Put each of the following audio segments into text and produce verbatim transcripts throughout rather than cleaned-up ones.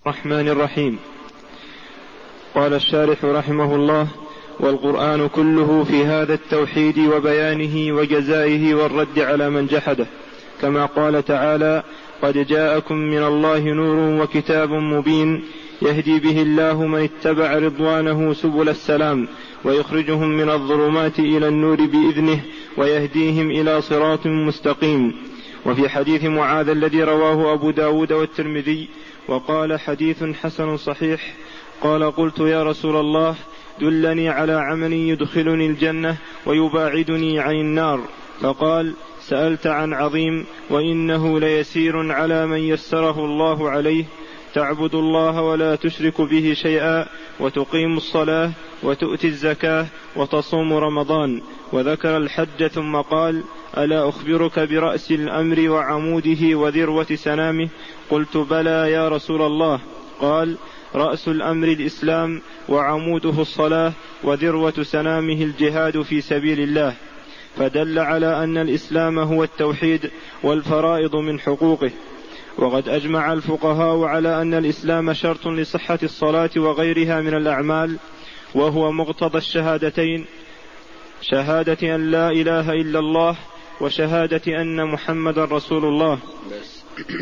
الرحمن الرحيم. قال الشارح رحمه الله: والقرآن كله في هذا التوحيد وبيانه وجزائه والرد على من جحده، كما قال تعالى: قد جاءكم من الله نور وكتاب مبين يهدي به الله من اتبع رضوانه سبل السلام ويخرجهم من الظلمات إلى النور بإذنه ويهديهم إلى صراط مستقيم. وفي حديث معاذ الذي رواه أبو داود والترمذي وقال حديث حسن صحيح، قال: قلت يا رسول الله دلني على عمل يدخلني الجنة ويباعدني عن النار، فقال: سألت عن عظيم وإنه ليسير على من يسره الله عليه، تعبد الله ولا تشرك به شيئا وتقيم الصلاة وتؤتي الزكاة وتصوم رمضان، وذكر الحج ثم قال: ألا أخبرك برأس الأمر وعموده وذروة سنامه؟ قلت: بلى يا رسول الله. قال: رأس الأمر الإسلام وعموده الصلاة وذروة سنامه الجهاد في سبيل الله، فدل على أن الإسلام هو التوحيد والفرائض من حقوقه. وقد أجمع الفقهاء على أن الإسلام شرط لصحة الصلاة وغيرها من الأعمال، وهو مقتضى الشهادتين، شهادة أن لا إله إلا الله وشهادة أن محمد رسول الله. بس.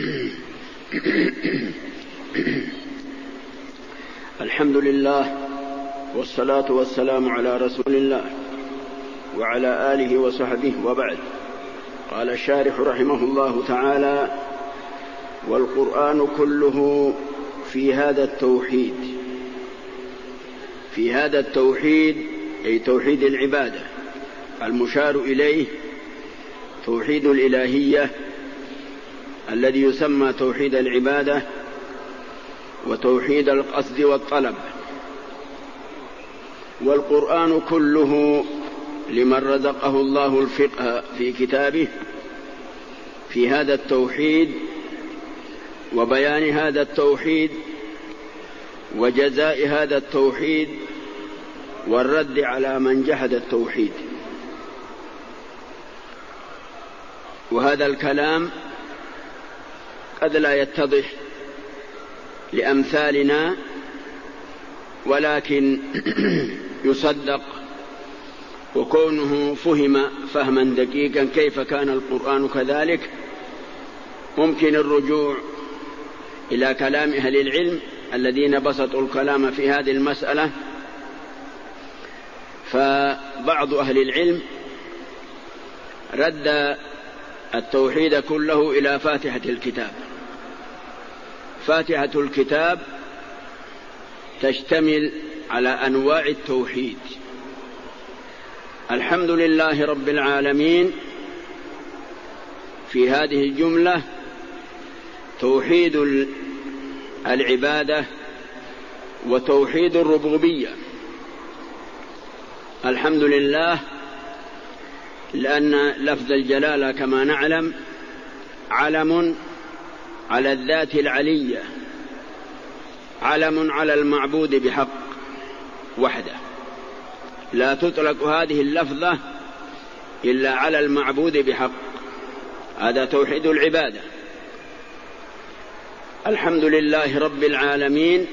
الحمد لله والصلاة والسلام على رسول الله وعلى آله وصحبه، وبعد. قال الشارح رحمه الله تعالى: والقرآن كله في هذا التوحيد. في هذا التوحيد أي توحيد العبادة، المشار إليه توحيد الإلهية الذي يسمى توحيد العبادة وتوحيد القصد والطلب. والقرآن كله لمن رزقه الله الفقه في كتابه في هذا التوحيد وبيان هذا التوحيد وجزاء هذا التوحيد والرد على من جحد التوحيد. وهذا الكلام قد لا يتضح لأمثالنا، ولكن يصدق، وكونه فهم فهما دقيقا كيف كان القرآن كذلك ممكن الرجوع إلى كلام أهل العلم الذين بسطوا الكلام في هذه المسألة. فبعض أهل العلم رد التوحيد كله إلى فاتحة الكتاب. فاتحة الكتاب تشتمل على أنواع التوحيد. الحمد لله رب العالمين في هذه الجملة توحيد العبادة وتوحيد الربوبية. الحمد لله لأن لفظ الجلالة كما نعلم علم على الذات العلية، علم على المعبود بحق وحده، لا تطلق هذه اللفظة إلا على المعبود بحق. هذا توحيد العبادة. الحمد لله رب العالمين،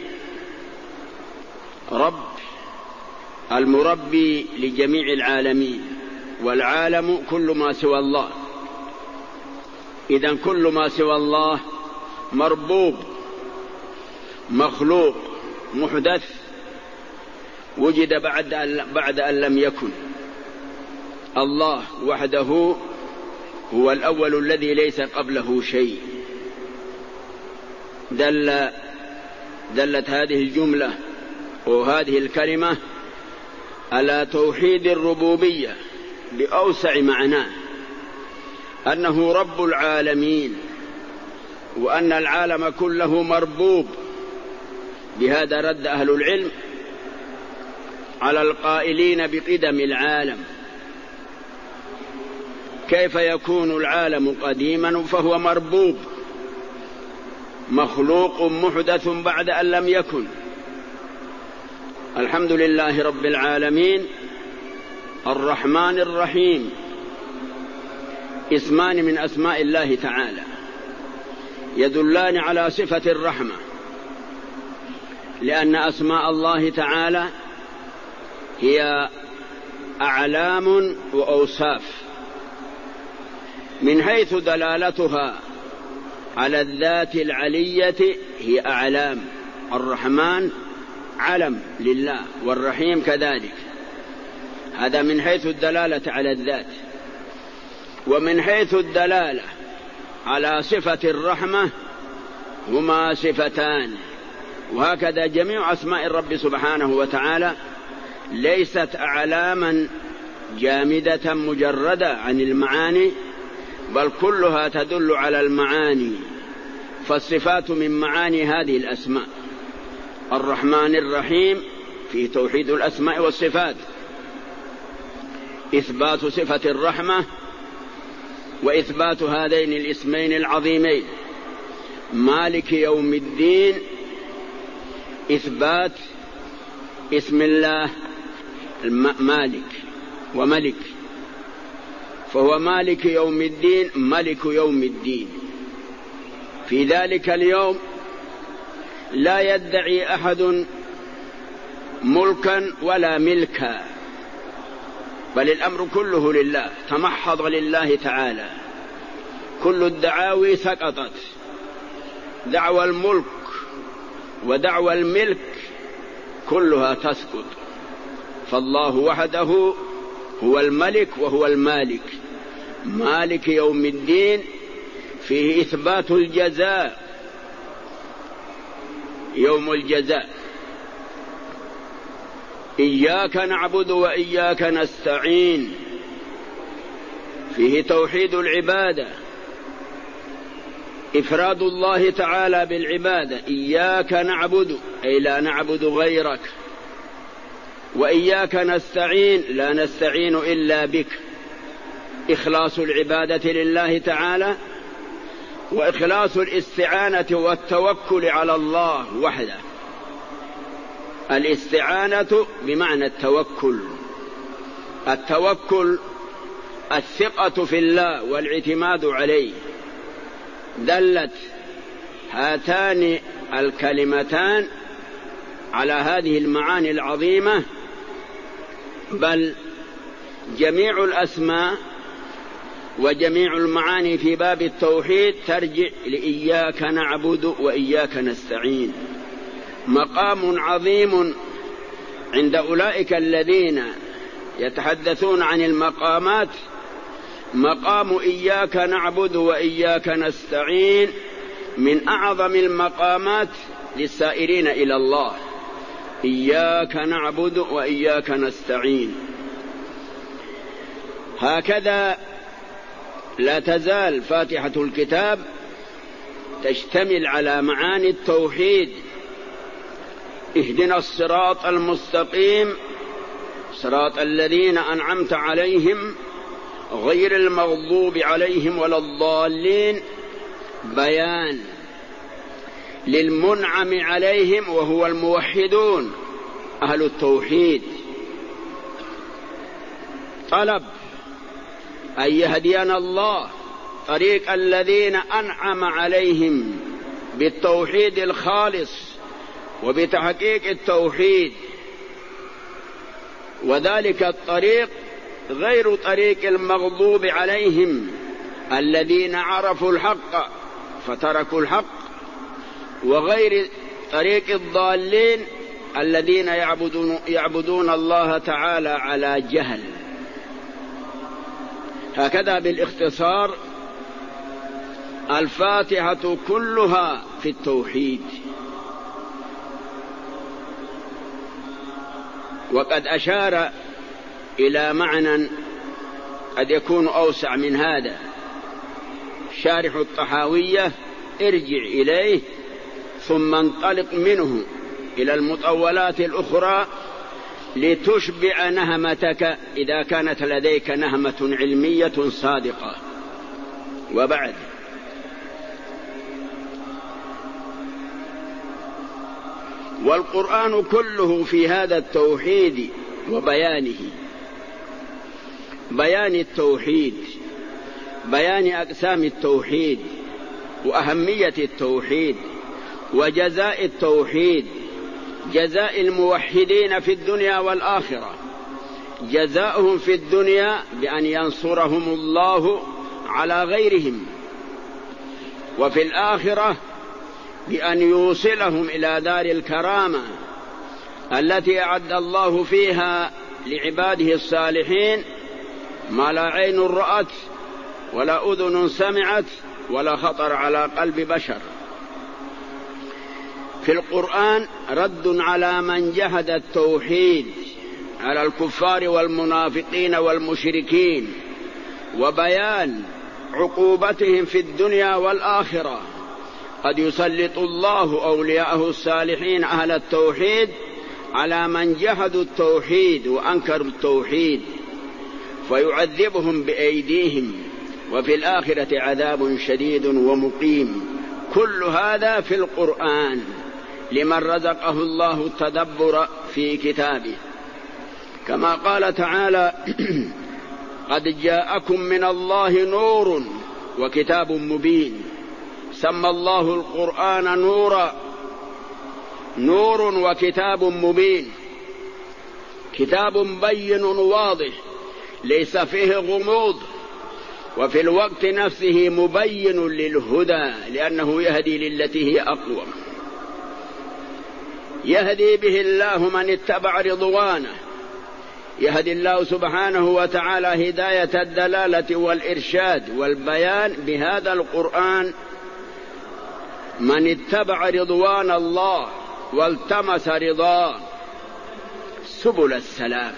رب المربي لجميع العالمين، والعالم كل ما سوى الله. إذن كل ما سوى الله مربوب، مخلوق، محدث، وجد بعد أن, بعد أن لم يكن. الله وحده هو الأول الذي ليس قبله شيء. دل دلت هذه الجملة وهذه الكلمة على توحيد الربوبية بأوسع معناه، أنه رب العالمين، وأن العالم كله مربوب. بهذا رد أهل العلم على القائلين بقدم العالم. كيف يكون العالم قديما فهو مربوب، مخلوق محدث بعد أن لم يكن؟ الحمد لله رب العالمين الرحمن الرحيم، اسمان من أسماء الله تعالى يدلان على صفة الرحمة، لأن أسماء الله تعالى هي أعلام وأوصاف. من حيث دلالتها على الذات العلية هي أعلام. الرحمن علم لله، والرحيم كذلك. هذا من حيث الدلالة على الذات. ومن حيث الدلالة على صفة الرحمة هما صفتان. وهكذا جميع أسماء الرب سبحانه وتعالى ليست أعلاما جامدة مجردة عن المعاني، بل كلها تدل على المعاني. فالصفات من معاني هذه الأسماء. الرحمن الرحيم في توحيد الأسماء والصفات، إثبات صفة الرحمة وإثبات هذين الاسمين العظيمين. مالك يوم الدين إثبات اسم الله مالك وملك، فهو مالك يوم الدين، ملك يوم الدين. في ذلك اليوم لا يدعي أحد ملكا ولا ملكا، بل الأمر كله لله، تمحض لله تعالى. كل الدعاوي سقطت، دعوى الملك ودعوى الملك كلها تسقط، فالله وحده هو الملك وهو المالك. مالك يوم الدين فيه إثبات الجزاء، يوم الجزاء. إياك نعبد وإياك نستعين فيه توحيد العبادة، إفراد الله تعالى بالعبادة. إياك نعبد أي لا نعبد غيرك، وإياك نستعين لا نستعين إلا بك. إخلاص العبادة لله تعالى، وإخلاص الاستعانة والتوكل على الله وحده. الاستعانة بمعنى التوكل. التوكل الثقة في الله والاعتماد عليه. دلت هاتان الكلمتان على هذه المعاني العظيمة، بل جميع الأسماء وجميع المعاني في باب التوحيد ترجع لإياك نعبد وإياك نستعين. مقام عظيم عند أولئك الذين يتحدثون عن المقامات، مقام إياك نعبد وإياك نستعين من أعظم المقامات للسائرين إلى الله. إياك نعبد وإياك نستعين. هكذا لا تزال فاتحة الكتاب تشتمل على معاني التوحيد. اهدنا الصراط المستقيم صراط الذين أنعمت عليهم غير المغضوب عليهم ولا الضالين. بيان للمنعم عليهم وهو الموحدون أهل التوحيد. طلب أن يهدينا الله طريق الذين أنعم عليهم بالتوحيد الخالص وبتحقيق التوحيد، وذلك الطريق غير طريق المغضوب عليهم الذين عرفوا الحق فتركوا الحق، وغير طريق الضالين الذين يعبدون, يعبدون الله تعالى على جهل. هكذا بالاختصار الفاتحة كلها في التوحيد. وقد أشار إلى معنى قد يكون أوسع من هذا شارح الطحاوية، ارجع إليه ثم انطلق منه إلى المطولات الأخرى لتشبع نهمتك إذا كانت لديك نهمة علمية صادقة. وبعد، والقرآن كله في هذا التوحيد وبيانه، بيان التوحيد، بيان أقسام التوحيد وأهمية التوحيد وجزاء التوحيد جزاء الموحدين في الدنيا والآخرة. جزاؤهم في الدنيا بأن ينصرهم الله على غيرهم، وفي الآخرة بأن يوصلهم إلى دار الكرامة التي أعد الله فيها لعباده الصالحين ما لا عين رأت ولا أذن سمعت ولا خطر على قلب بشر. في القرآن رد على من جحد التوحيد، على الكفار والمنافقين والمشركين، وبيان عقوبتهم في الدنيا والآخرة. قد يسلط الله أولياءه الصالحين أهل التوحيد على من جحدوا التوحيد وأنكروا التوحيد فيعذبهم بأيديهم، وفي الآخرة عذاب شديد ومقيم. كل هذا في القرآن لمن رزقه الله التدبر في كتابه. كما قال تعالى: قد جاءكم من الله نور وكتاب مبين. سمى الله القرآن نورا، نور وكتاب مبين، كتاب بين واضح ليس فيه غموض، وفي الوقت نفسه مبين للهدى لأنه يهدي للتي هي أقوم. يهدي به الله من اتبع رضوانه. يهدي الله سبحانه وتعالى هداية الدلالة والإرشاد والبيان بهذا القرآن من اتبع رضوان الله والتمس رضاه سبل السلام.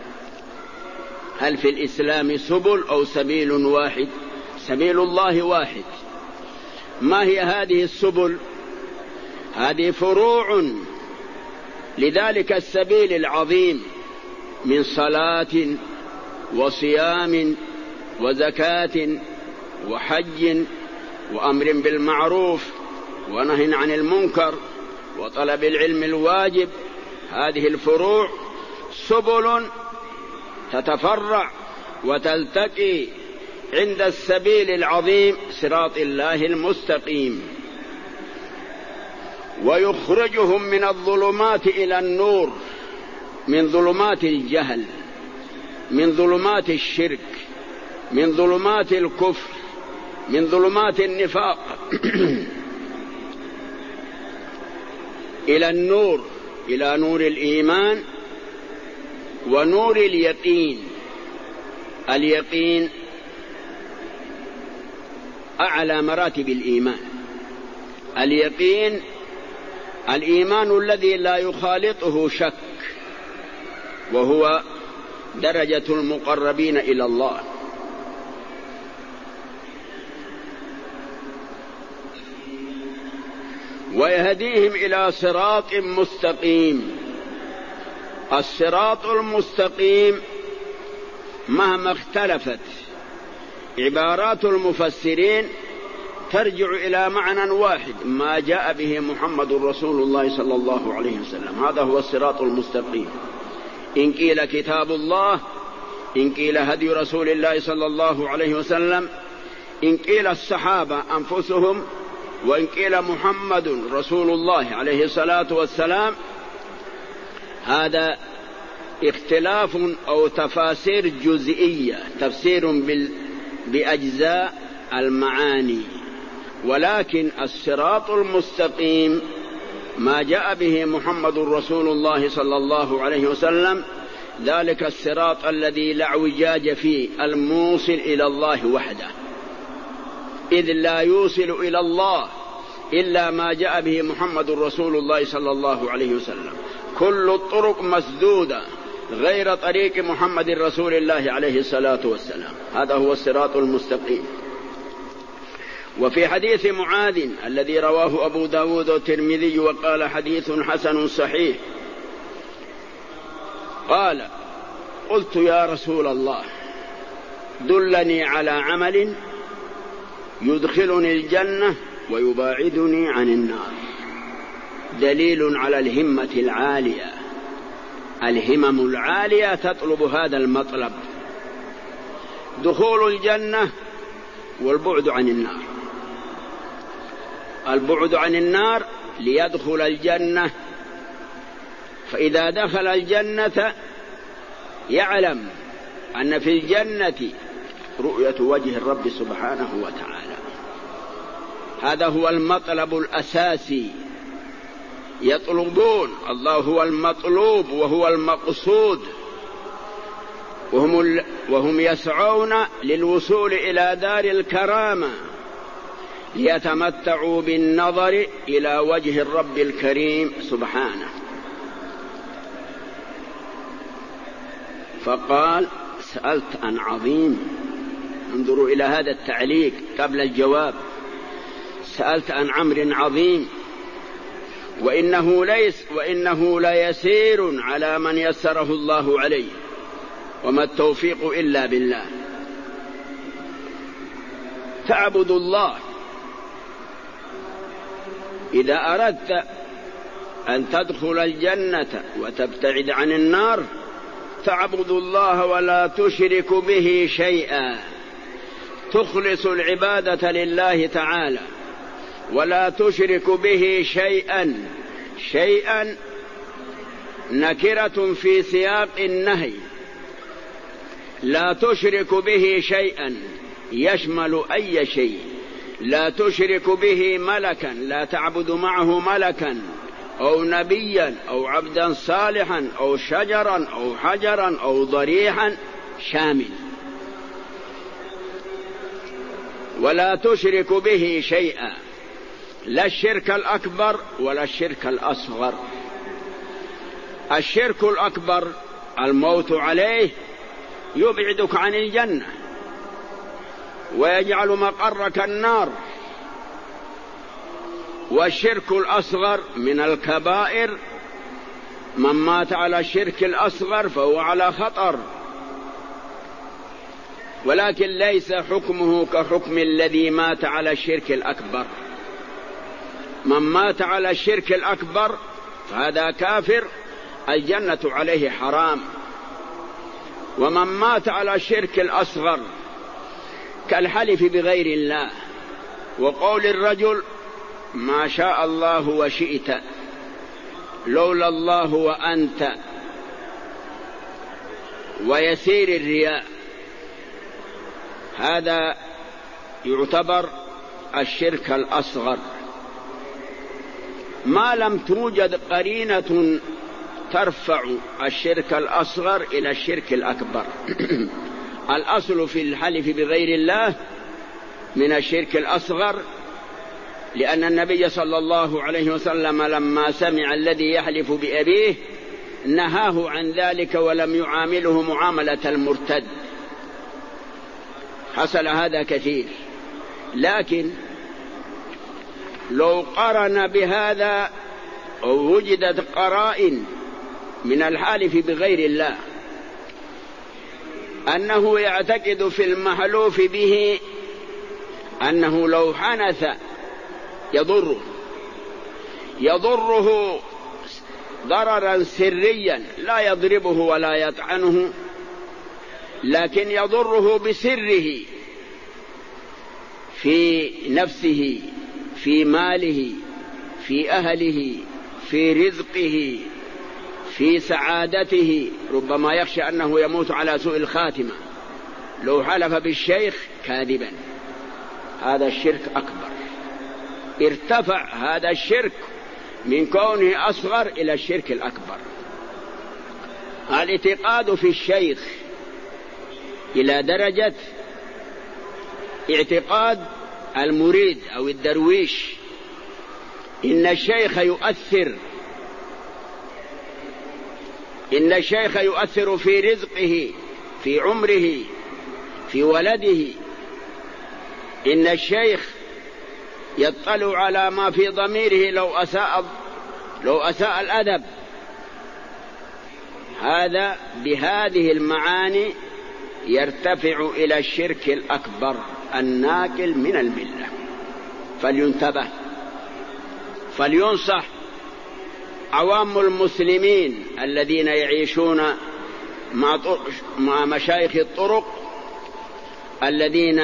هل في الإسلام سبل أو سبيل واحد؟ سبيل الله واحد. ما هي هذه السبل؟ هذه فروع لذلك السبيل العظيم من صلاة وصيام وزكاة وحج وأمر بالمعروف ونهي عن المنكر وطلب العلم الواجب. هذه الفروع سبل تتفرع وتلتقي عند السبيل العظيم صراط الله المستقيم، ويخرجهم من الظلمات إلى النور، من ظلمات الجهل، من ظلمات الشرك، من ظلمات الكفر، من ظلمات النفاق إلى النور، إلى نور الإيمان ونور اليقين. اليقين أعلى مراتب الإيمان. اليقين الإيمان الذي لا يخالطه شك، وهو درجة المقربين إلى الله. ويهديهم إلى صراط مستقيم. الصراط المستقيم مهما اختلفت عبارات المفسرين ترجع إلى معنى واحد: ما جاء به محمد رسول الله صلى الله عليه وسلم. هذا هو الصراط المستقيم. إن قيل كتاب الله، إن قيل هدي رسول الله صلى الله عليه وسلم، إن قيل الصحابة أنفسهم، وإن قيل محمد رسول الله عليه الصلاة والسلام. هذا اختلاف أو تفاسير جزئية، تفسير بأجزاء المعاني. ولكن الصراط المستقيم ما جاء به محمد رسول الله صلى الله عليه وسلم، ذلك الصراط الذي لا اعوجاج فيه، الموصل إلى الله وحده، إذ لا يوصل إلى الله إلا ما جاء به محمد رسول الله صلى الله عليه وسلم. كل الطرق مسدودة غير طريق محمد رسول الله عليه الصلاة والسلام. هذا هو الصراط المستقيم. وفي حديث معاذ الذي رواه أبو داود والترمذي وقال حديث حسن صحيح، قال: قلت يا رسول الله دلني على عمل يدخلني الجنة ويباعدني عن النار. دليل على الهمة العالية. الهمم العالية تطلب هذا المطلب: دخول الجنة والبعد عن النار. البعد عن النار ليدخل الجنة فإذا دخل الجنة يعلم أن في الجنة رؤية وجه الرب سبحانه وتعالى. هذا هو المطلب الأساسي، يطلبون الله، هو المطلوب وهو المقصود، وهم, وهم يسعون للوصول إلى دار الكرامة ليتمتعوا بالنظر إلى وجه الرب الكريم سبحانه. فقال سألت عن عظيم، انظروا إلى هذا التعليق قبل الجواب، سألت عن أمر عظيم وإنه ليس وإنه ليسير على من يسره الله عليه، وما التوفيق إلا بالله. تعبد الله، إذا أردت أن تدخل الجنة وتبتعد عن النار تعبد الله ولا تشرك به شيئا، تخلص العبادة لله تعالى ولا تشرك به شيئا. شيئا نكرة في سياق النهي، لا تشرك به شيئا يشمل أي شيء. لا تشرك به ملكا، لا تعبد معه ملكا أو نبيا أو عبدا صالحا أو شجرا أو حجرا أو ضريحا، شامل. ولا تشرك به شيئا، لا الشرك الأكبر ولا الشرك الأصغر. الشرك الأكبر الموت عليه يبعدك عن الجنة ويجعل مقرك النار، والشرك الأصغر من الكبائر، من مات على الشرك الأصغر فهو على خطر، ولكن ليس حكمه كحكم الذي مات على الشرك الأكبر. من مات على الشرك الأكبر فهذا كافر، الجنة عليه حرام. ومن مات على الشرك الأصغر كالحلف بغير الله وقول الرجل ما شاء الله وشئت لولا الله وأنت، ويسير الرياء، هذا يعتبر الشرك الأصغر ما لم توجد قرينة ترفع الشرك الأصغر إلى الشرك الأكبر. الأصل في الحلف بغير الله من الشرك الأصغر، لأن النبي صلى الله عليه وسلم لما سمع الذي يحلف بأبيه نهاه عن ذلك ولم يعامله معاملة المرتد. حصل هذا كثير، لكن لو قرن بهذا أو وجدت قرائن من الحالف بغير الله أنه يعتقد في المحلوف به أنه لو حنث يضره يضره ضررا سريا، لا يضربه ولا يطعنه، لكن يضره بسره في نفسه، في ماله، في أهله، في رزقه، في سعادته. ربما يخشى أنه يموت على سوء الخاتمة لو حلف بالشيخ كاذبا. هذا الشرك أكبر، ارتفع هذا الشرك من كونه أصغر إلى الشرك الأكبر. الاعتقاد في الشيخ إلى درجة اعتقاد المريد أو الدرويش، إن الشيخ يؤثر إن الشيخ يؤثر في رزقه، في عمره، في ولده. إن الشيخ يطلع على ما في ضميره لو أساء لو أساء الأدب. هذا بهذه المعاني يرتفع إلى الشرك الأكبر الناقل من الملة. فلينتبه، فلينصح عوام المسلمين الذين يعيشون مع مشايخ الطرق الذين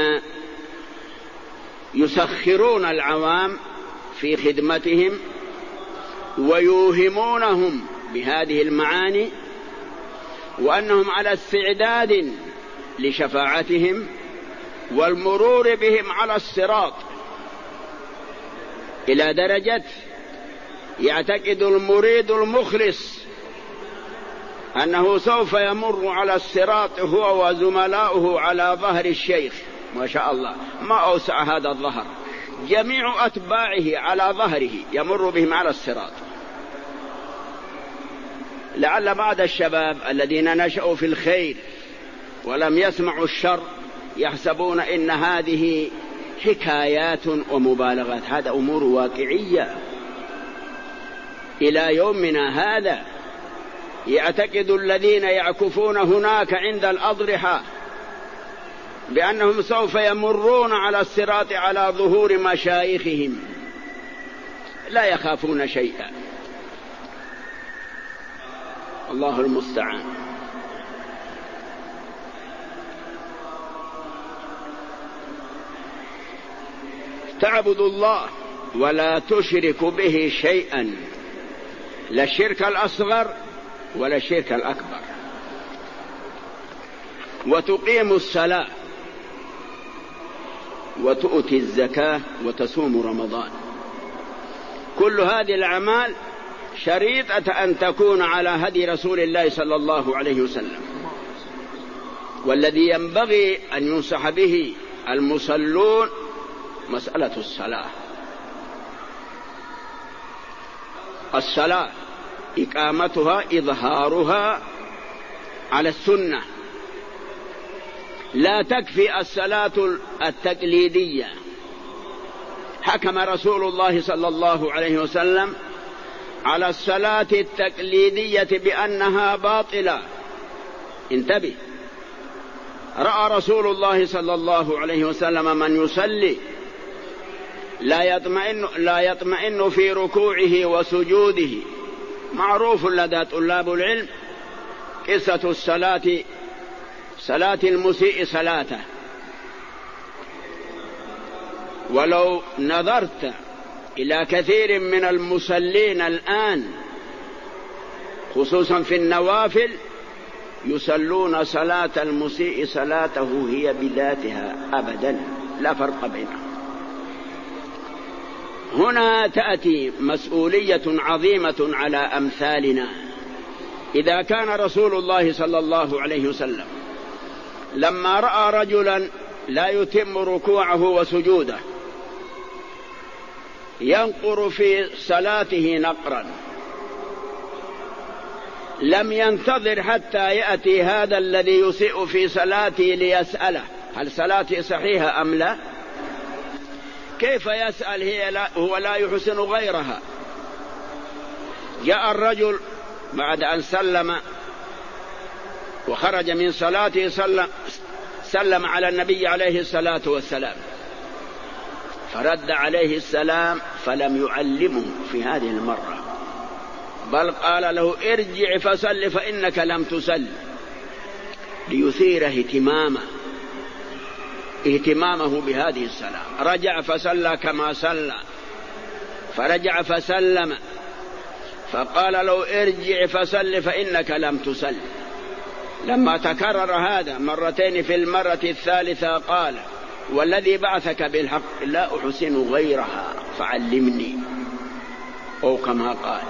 يسخرون العوام في خدمتهم ويوهمونهم بهذه المعاني، وأنهم على استعداد لشفاعتهم والمرور بهم على الصراط، إلى درجة يعتقد المريد المخلص أنه سوف يمر على الصراط هو وزملاؤه على ظهر الشيخ، ما شاء الله ما أوسع هذا الظهر، جميع أتباعه على ظهره يمر بهم على الصراط. لعل بعض الشباب الذين نشأوا في الخير ولم يسمعوا الشر يحسبون إن هذه حكايات ومبالغات، هذا أمور واقعية. إلى يومنا هذا يعتقد الذين يعكفون هناك عند الأضرحة بأنهم سوف يمرون على الصراط على ظهور مشايخهم، لا يخافون شيئا. الله المستعان. تعبد الله ولا تشرك به شيئا، لا الشرك الأصغر ولا الشرك الأكبر، وتقيم الصلاة وتؤتي الزكاة وتصوم رمضان. كل هذه الأعمال شريطة أن تكون على هدي رسول الله صلى الله عليه وسلم. والذي ينبغي أن ينصح به المصلون مسألة الصلاة. الصلاة إقامتها إظهارها على السنة، لا تكفي الصلاة التقليدية. حكم رسول الله صلى الله عليه وسلم على الصلاة التقليدية بأنها باطلة. انتبه، رأى رسول الله صلى الله عليه وسلم من يصلي لا يطمئن, لا يطمئن في ركوعه وسجوده. معروف لدى طلاب العلم قصة الصلاة، صلاة المسيء صلاته. ولو نظرت إلى كثير من المصلين الآن خصوصا في النوافل يصلون صلاة المسيء صلاته هي بذاتها أبدا، لا فرق بينها. هنا تأتي مسؤولية عظيمة على أمثالنا. إذا كان رسول الله صلى الله عليه وسلم لما رأى رجلا لا يتم ركوعه وسجوده ينقر في صلاته نقرا، لم ينتظر حتى يأتي هذا الذي يسيء في صلاته ليسأله هل صلاتي صحيحة أم لا؟ كيف يسأل هي لا هو لا يحسن غيرها؟ جاء الرجل بعد أن سلم وخرج من صلاته سلم, سلم على النبي عليه الصلاة والسلام، فرد عليه السلام فلم يعلمه في هذه المرة، بل قال له ارجع فصل فإنك لم تصل، ليثير اهتمامه اهتمامه بهذه الصلاة. رجع فصلى كما صلى، فرجع فسلم، فقال له ارجع فصل فإنك لم تصل. لما تكرر هذا مرتين في المرة الثالثة قال والذي بعثك بالحق لا أحسن غيرها فعلمني، أو كما قال.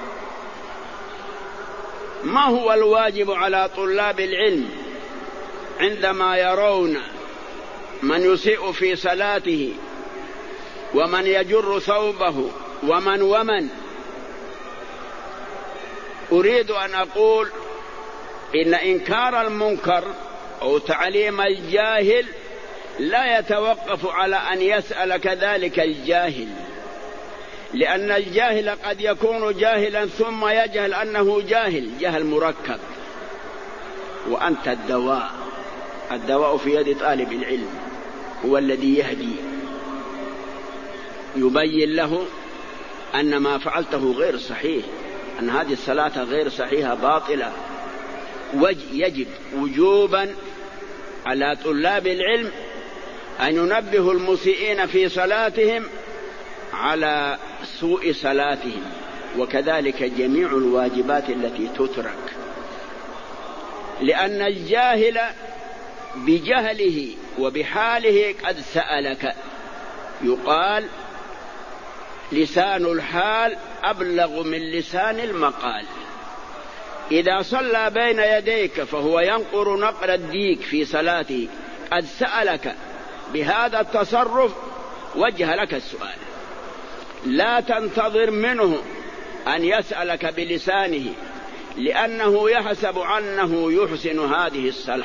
ما هو الواجب على طلاب العلم عندما يرون من يسيء في صلاته ومن يجر ثوبه ومن ومن؟ أريد أن أقول إن إنكار المنكر أو تعليم الجاهل لا يتوقف على أن يسأل كذلك الجاهل، لأن الجاهل قد يكون جاهلا ثم يجهل أنه جاهل، جهل مركب. وأنت الدواء، الدواء في يد طالب العلم، هو الذي يهدي يبين له أن ما فعلته غير صحيح، أن هذه الصلاة غير صحيحة باطلة. ويجب وجوبا على طلاب العلم أن ينبهوا المسيئين في صلاتهم على سوء صلاتهم وكذلك جميع الواجبات التي تترك، لأن الجاهل بجهله وبحاله قد سألك. يقال لسان الحال أبلغ من لسان المقال. إذا صلى بين يديك فهو ينقر نقر الديك في صلاته، قد سألك بهذا التصرف وجه لك السؤال، لا تنتظر منه أن يسألك بلسانه، لأنه يحسب أنه يحسن هذه الصلاة.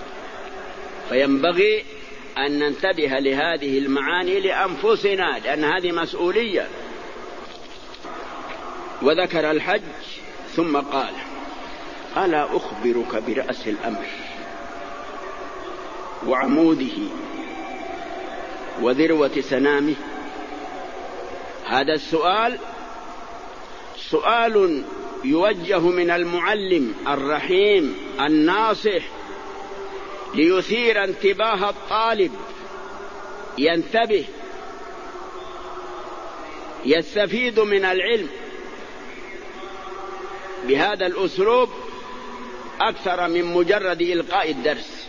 فينبغي أن ننتبه لهذه المعاني لأنفسنا، لأن هذه مسؤولية. وذكر الحج ثم قال: ألا أخبرك برأس الأمر وعموده وذروة سنامه؟ هذا السؤال سؤال يوجه من المعلم الرحيم الناصح ليثير انتباه الطالب، ينتبه يستفيد من العلم بهذا الأسلوب أكثر من مجرد إلقاء الدرس.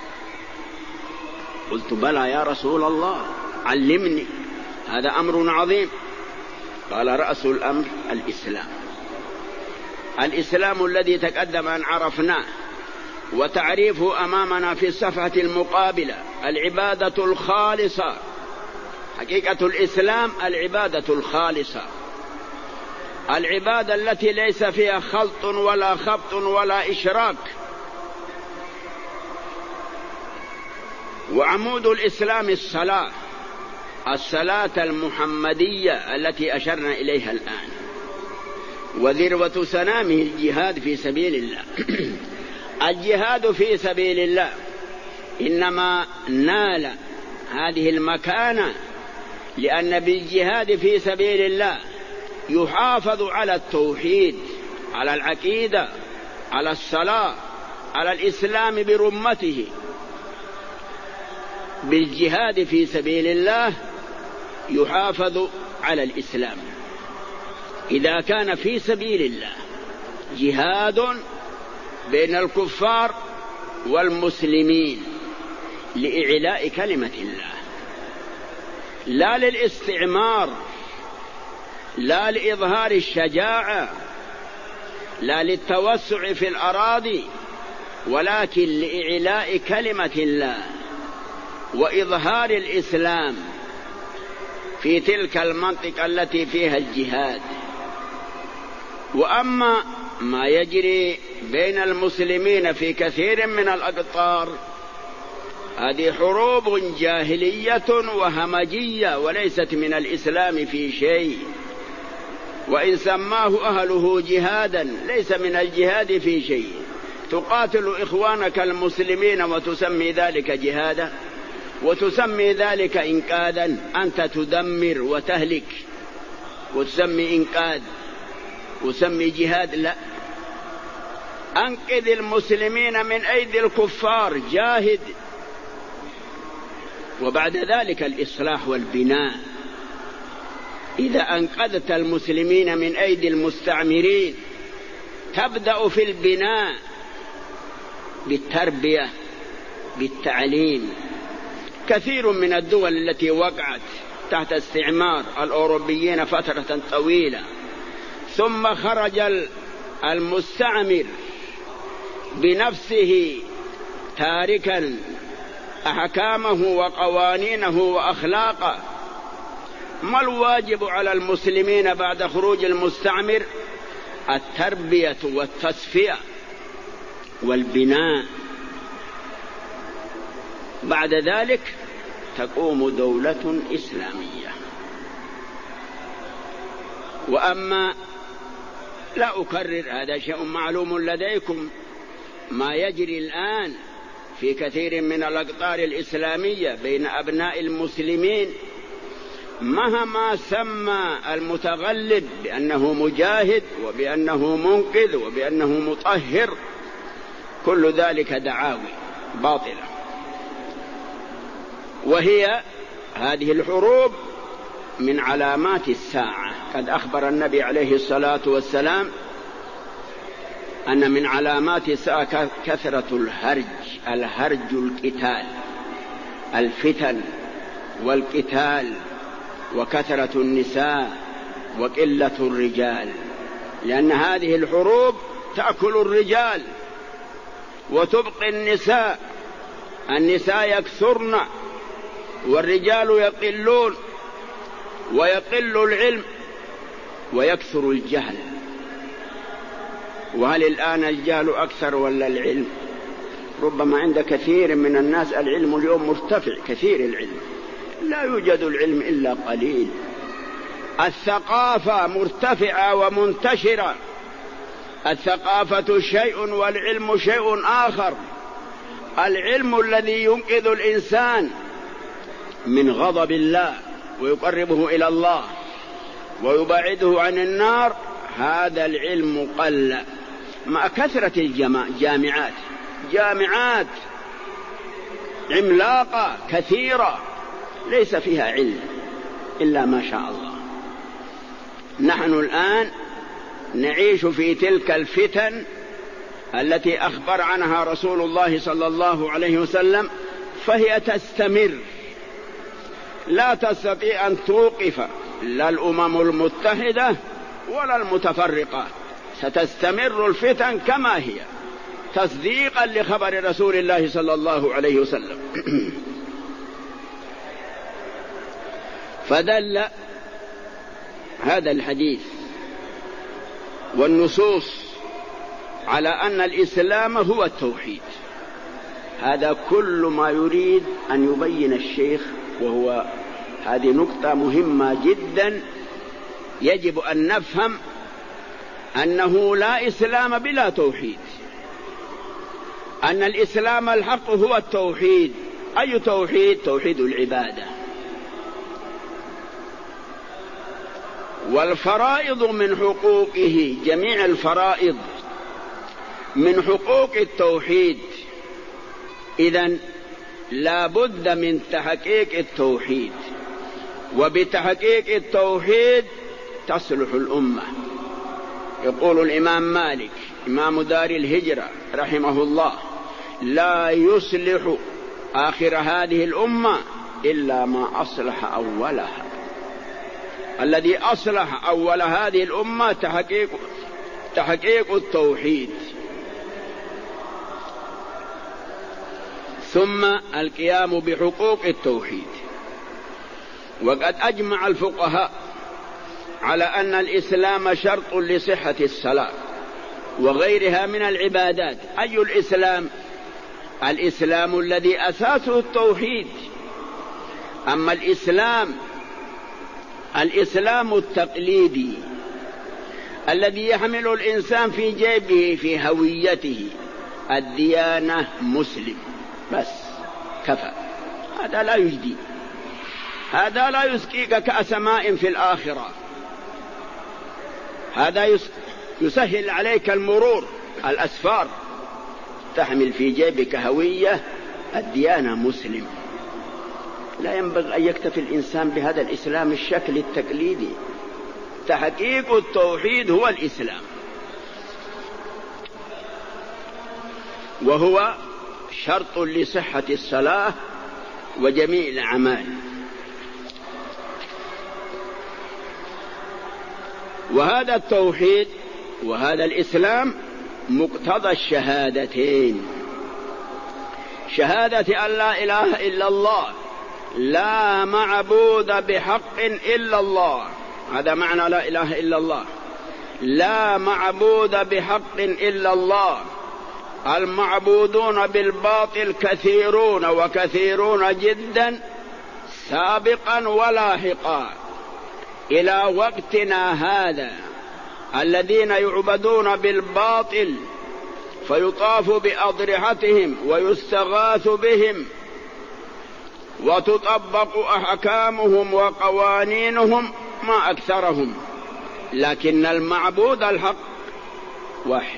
قلت: بلى يا رسول الله، علمني، هذا أمر عظيم. قال: رأس الأمر الإسلام. الإسلام الذي تقدم أن عرفناه وتعريفه أمامنا في الصفحة المقابلة: العبادة الخالصة. حقيقة الإسلام العبادة الخالصة، العبادة التي ليس فيها خلط ولا خبط ولا إشراك. وعمود الإسلام الصلاة، الصلاة المحمدية التي أشرنا إليها الآن. وذروة سنامه الجهاد في سبيل الله. الجهاد في سبيل الله إنما نال هذه المكانة لأن بالجهاد في سبيل الله يحافظ على التوحيد، على العقيدة، على الصلاة، على الإسلام برمته. بالجهاد في سبيل الله يحافظ على الإسلام. إذا كان في سبيل الله جهاد بين الكفار والمسلمين لإعلاء كلمة الله، لا للاستعمار، لا لإظهار الشجاعة، لا للتوسع في الأراضي، ولكن لإعلاء كلمة الله وإظهار الإسلام في تلك المنطقة التي فيها الجهاد. وأما ما يجري بين المسلمين في كثير من الأقطار هذه حروب جاهلية وهمجية وليست من الإسلام في شيء، وإن سماه أهله جهادا ليس من الجهاد في شيء. تقاتل إخوانك المسلمين وتسمي ذلك جهادا، وتسمي ذلك إنقاذا. أنت تدمر وتهلك وتسمي إنقاذ وتسمي جهاد؟ لا، أنقذ المسلمين من أيدي الكفار، جاهد. وبعد ذلك الإصلاح والبناء. إذا أنقذت المسلمين من أيدي المستعمرين تبدأ في البناء بالتربية، بالتعليم. كثير من الدول التي وقعت تحت استعمار الأوروبيين فترة طويلة، ثم خرج المستعمر بنفسه تاركا أحكامه وقوانينه وأخلاقه. ما الواجب على المسلمين بعد خروج المستعمر؟ التربية والتصفية والبناء. بعد ذلك تقوم دولة إسلامية. وأما لا أكرر، هذا شيء معلوم لديكم، ما يجري الآن في كثير من الأقطار الإسلامية بين أبناء المسلمين، مهما سمى المتغلب بأنه مجاهد وبأنه منقذ وبأنه مطهر، كل ذلك دعاوي باطلة. وهي هذه الحروب من علامات الساعة قد أخبر النبي عليه الصلاة والسلام أن من علامات الساعة كثرة الهرج الهرج القتال، الفتن والقتال، وكثرة النساء وقلة الرجال، لأن هذه الحروب تأكل الرجال وتبقي النساء. النساء يكثرن والرجال يقلون، ويقل العلم ويكثر الجهل. وهل الآن الجهل أكثر ولا العلم؟ ربما عند كثير من الناس العلم اليوم مرتفع، كثير العلم، لا يوجد العلم إلا قليل. الثقافة مرتفعة ومنتشرة، الثقافة شيء والعلم شيء آخر. العلم الذي ينقذ الإنسان من غضب الله ويقربه إلى الله ويبعده عن النار، هذا العلم قل مع كثرة الجامعات، جامعات عملاقة كثيرة ليس فيها علم إلا ما شاء الله. نحن الآن نعيش في تلك الفتن التي أخبر عنها رسول الله صلى الله عليه وسلم، فهي تستمر، لا تستطيع أن توقف لا الأمم المتحدة ولا المتفرقة، ستستمر الفتن كما هي تصديقا لخبر رسول الله صلى الله عليه وسلم. فدل هذا الحديث والنصوص على أن الإسلام هو التوحيد. هذا كل ما يريد أن يبين الشيخ، وهو هذه نقطة مهمة جدا يجب أن نفهم أنه لا إسلام بلا توحيد، أن الإسلام الحق هو التوحيد. أي توحيد؟ توحيد العبادة. والفرائض من حقوقه، جميع الفرائض من حقوق التوحيد. إذن لا بد من تحقيق التوحيد، وبتحقيق التوحيد تصلح الأمة. يقول الإمام مالك إمام دار الهجرة رحمه الله: لا يصلح آخر هذه الأمة إلا ما أصلح أولها. الذي أصلح أول هذه الأمة تحقيق, تحقيق التوحيد، ثم القيام بحقوق التوحيد. وقد أجمع الفقهاء على أن الإسلام شرط لصحة الصلاة وغيرها من العبادات. أي الإسلام؟ الإسلام الذي أساسه التوحيد. أما الإسلام الإسلام التقليدي الذي يحمل الإنسان في جيبه في هويته الديانة مسلم بس كفى، هذا لا يجدي، هذا لا يسقيك كأس ماء في الآخرة، هذا يسهل عليك المرور الأسفار، تحمل في جيبك هوية الديانة مسلم. لا ينبغي أن يكتفي الإنسان بهذا الإسلام الشكل التقليدي. تحقيق التوحيد هو الإسلام، وهو شرط لصحة الصلاة وجميع الأعمال. وهذا التوحيد وهذا الإسلام مقتضى الشهادتين: شهادة أن لا إله إلا الله، لا معبود بحق إلا الله، هذا معنى لا إله إلا الله، لا معبود بحق إلا الله. المعبودون بالباطل كثيرون وكثيرون جدا سابقا ولاحقا إلى وقتنا هذا، الذين يعبدون بالباطل فيطاف بأضرحتهم ويستغاث بهم وتطبق أحكامهم وقوانينهم ما أكثرهم، لكن المعبود الحق واحد.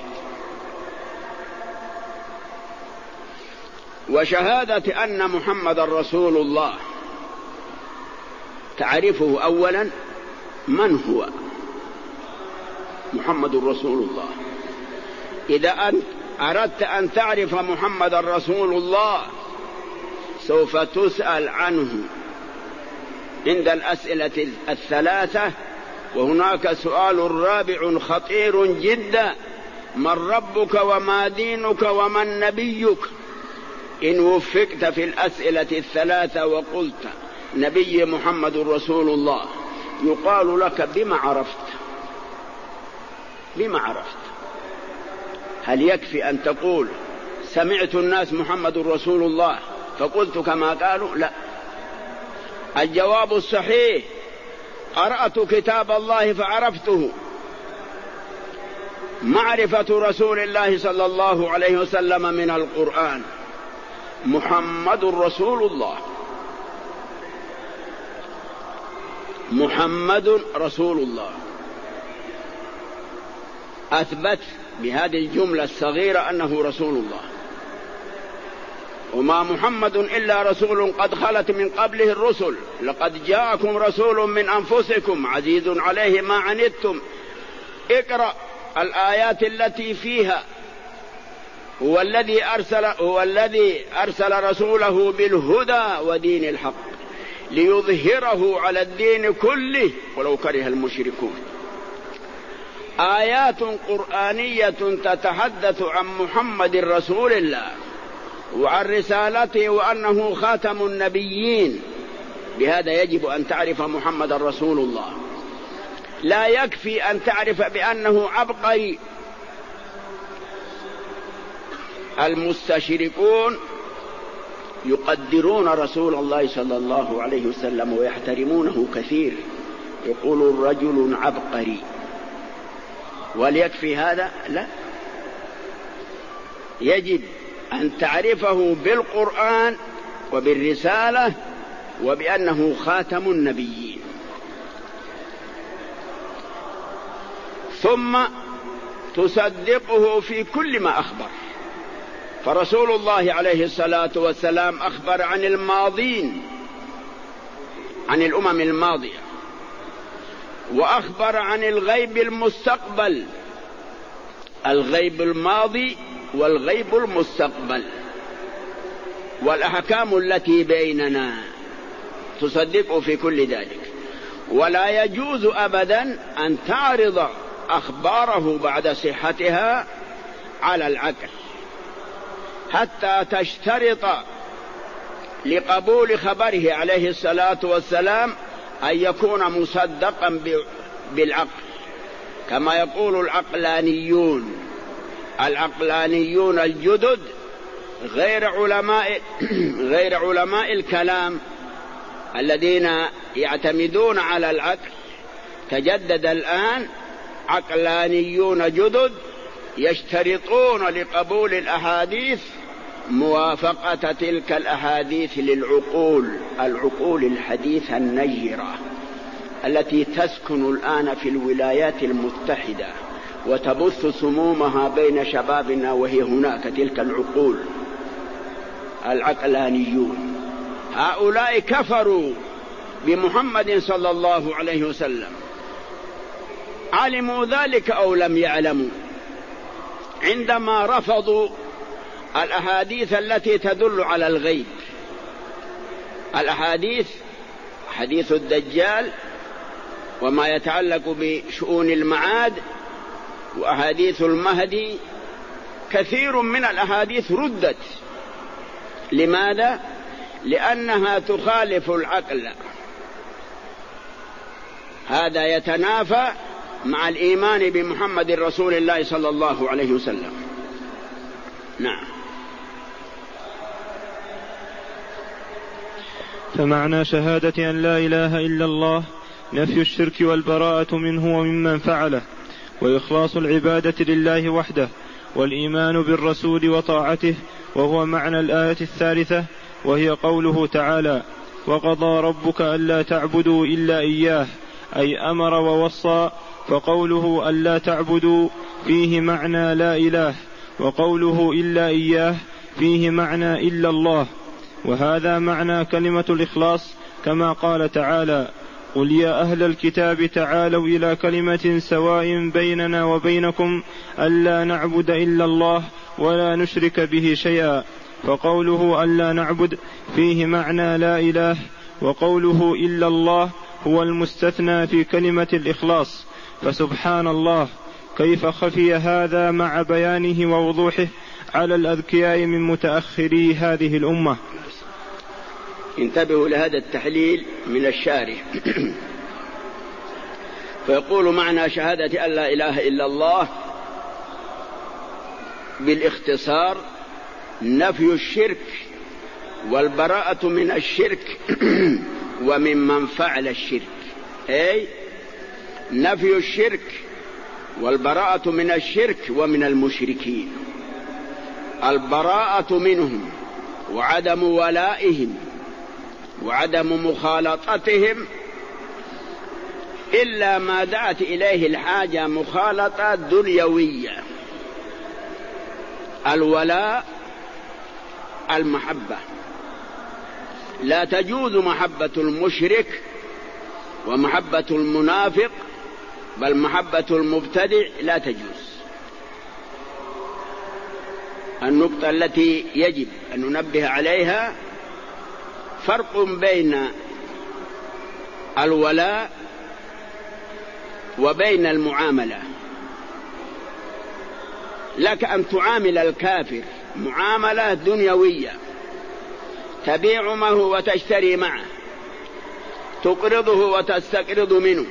وشهادة أن محمد رسول الله تعرفه أولا من هو، محمد رسول الله. إذا أنت أردت أن تعرف محمد رسول الله سوف تسأل عنه عند الأسئلة الثلاثة، وهناك سؤال رابع خطير جدا: من ربك وما دينك ومن نبيك؟ إن وفقت في الأسئلة الثلاثة وقلت نبي محمد رسول الله، يقال لك بما عرفت بما عرفت هل يكفي أن تقول سمعت الناس محمد رسول الله فقلت كما قالوا؟ لا. الجواب الصحيح: قرأت كتاب الله فعرفته. معرفة رسول الله صلى الله عليه وسلم من القرآن: محمد رسول الله، محمد رسول الله. أثبت بهذه الجملة الصغيرة أنه رسول الله. وما محمد إلا رسول قد خلت من قبله الرسل، لقد جاءكم رسول من أنفسكم عزيز عليه ما عنتم. اقرأ الآيات التي فيها: هو الذي أرسل هو الذي أرسل رسوله بالهدى ودين الحق ليظهره على الدين كله ولو كره المشركون. آيات قرآنية تتحدث عن محمد رسول الله وعن رسالته وأنه خاتم النبيين. بهذا يجب أن تعرف محمد رسول الله. لا يكفي أن تعرف بأنه عبقري. المستشرقون يقدرون رسول الله صلى الله عليه وسلم ويحترمونه كثير، يقولون رجل عبقري. وليكفي هذا؟ لا، يجب أن تعرفه بالقرآن وبالرسالة وبأنه خاتم النبيين. ثم تصدقه في كل ما أخبر. فرسول الله عليه الصلاة والسلام أخبر عن الماضين، عن الأمم الماضية، وأخبر عن الغيب المستقبل، الغيب الماضي والغيب المستقبل، والأحكام التي بيننا تصدق في كل ذلك. ولا يجوز أبدا أن تعرض أخباره بعد صحتها على العقل، حتى تشترط لقبول خبره عليه الصلاة والسلام أن يكون مصدقا بالعقل، كما يقول العقلانيون. العقلانيون الجدد غير علماء غير علماء الكلام الذين يعتمدون على العقل. تجدد الآن عقلانيون جدد يشترطون لقبول الأحاديث موافقة تلك الأحاديث للعقول، العقول الحديثة النيرة التي تسكن الآن في الولايات المتحدة وتبث سمومها بين شبابنا، وهي هناك تلك العقول. العقلانيون هؤلاء كفروا بمحمد صلى الله عليه وسلم، علموا ذلك أو لم يعلموا، عندما رفضوا الأحاديث التي تدل على الغيب. الأحاديث، حديث الدجال وما يتعلق بشؤون المعاد وأحاديث المهدي، كثير من الأحاديث ردت. لماذا؟ لأنها تخالف العقل. هذا يتنافى مع الإيمان بمحمد رسول الله صلى الله عليه وسلم. نعم. فمعنى شهادة أن لا إله إلا الله نفي الشرك والبراءة منه وممن فعله، وإخلاص العبادة لله وحده، والإيمان بالرسول وطاعته، وهو معنى الآية الثالثة، وهي قوله تعالى: وقضى ربك ألا تعبدوا إلا إياه، أي أمر ووصى. فقوله ألا تعبدوا فيه معنى لا إله، وقوله إلا إياه فيه معنى إلا الله. وهذا معنى كلمة الإخلاص، كما قال تعالى: قل يا أهل الكتاب تعالوا إلى كلمة سواء بيننا وبينكم ألا نعبد إلا الله ولا نشرك به شيئا. فقوله ألا نعبد فيه معنى لا إله، وقوله إلا الله هو المستثنى في كلمة الإخلاص. فسبحان الله كيف خفي هذا مع بيانه ووضوحه على الأذكياء من متأخري هذه الأمة. انتبهوا لهذا التحليل من الشارح. فيقول معنى شهادة أن لا إله إلا الله بالاختصار نفي الشرك والبراءة من الشرك وممن فعل الشرك، أي نفي الشرك والبراءة من الشرك ومن المشركين، البراءة منهم وعدم ولائهم وعدم مخالطتهم إلا ما دعت إليه الحاجة مخالطة دنيوية. الولاء المحبة، لا تجوز محبة المشرك ومحبة المنافق، بل محبة المبتدع لا تجوز. النقطة التي يجب أن ننبه عليها فرق بين الولاء وبين المعاملة. لك أن تعامل الكافر معاملة دنيوية، تبيع معه وتشتري معه، تقرضه وتستقرض منه،